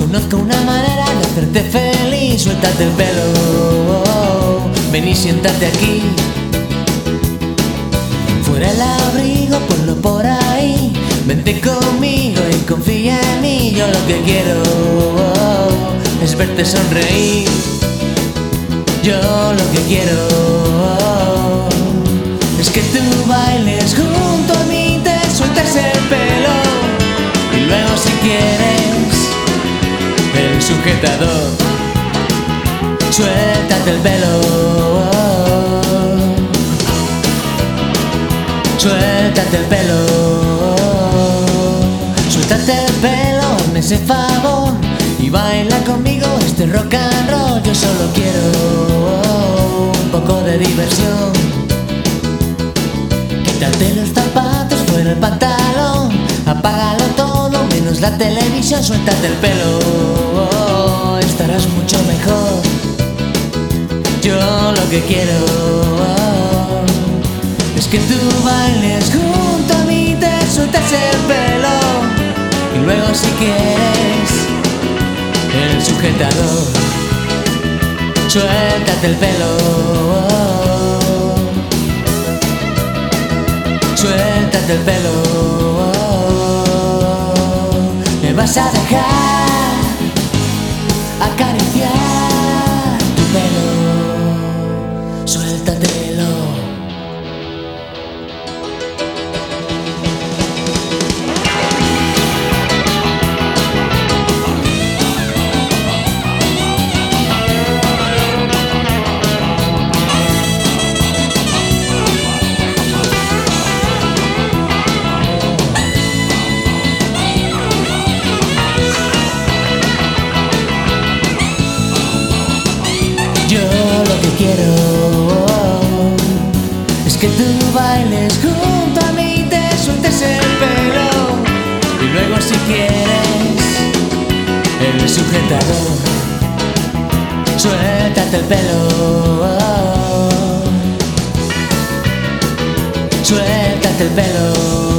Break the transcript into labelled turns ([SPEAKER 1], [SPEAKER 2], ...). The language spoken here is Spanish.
[SPEAKER 1] Conozco una manera de hacerte feliz. Suéltate el pelo, ven y siéntate aquí. Fuera el abrigo, ponlo por ahí. Vente conmigo y confía en mí. Yo lo que quiero es verte sonreír. Yo lo que quiero es que tú bailes junto a mí, te sueltes el pelo y luego si quieres el sujetador. Suéltate el pelo, suéltate el pelo, suéltate el pelo, hazme ese favor y baila conmigo este rock and roll. Yo solo quiero un poco de diversión. Quítate los zapatos, fuera el pantalón, apágalo todo menos la televisión. Suéltate el pelo, estarás mucho mejor. Yo lo que quiero es que tú bailes junto a mí, te sueltes el pelo y luego si quieres el sujetador. Suéltate el pelo, suéltate el pelo. Me vas a dejar acariciar tu pelo. Suéltatelo. Yo lo que quiero es que tú bailes junto a mí, te sueltes el pelo y luego si quieres el sujetador. Suéltate el pelo, suéltate el pelo.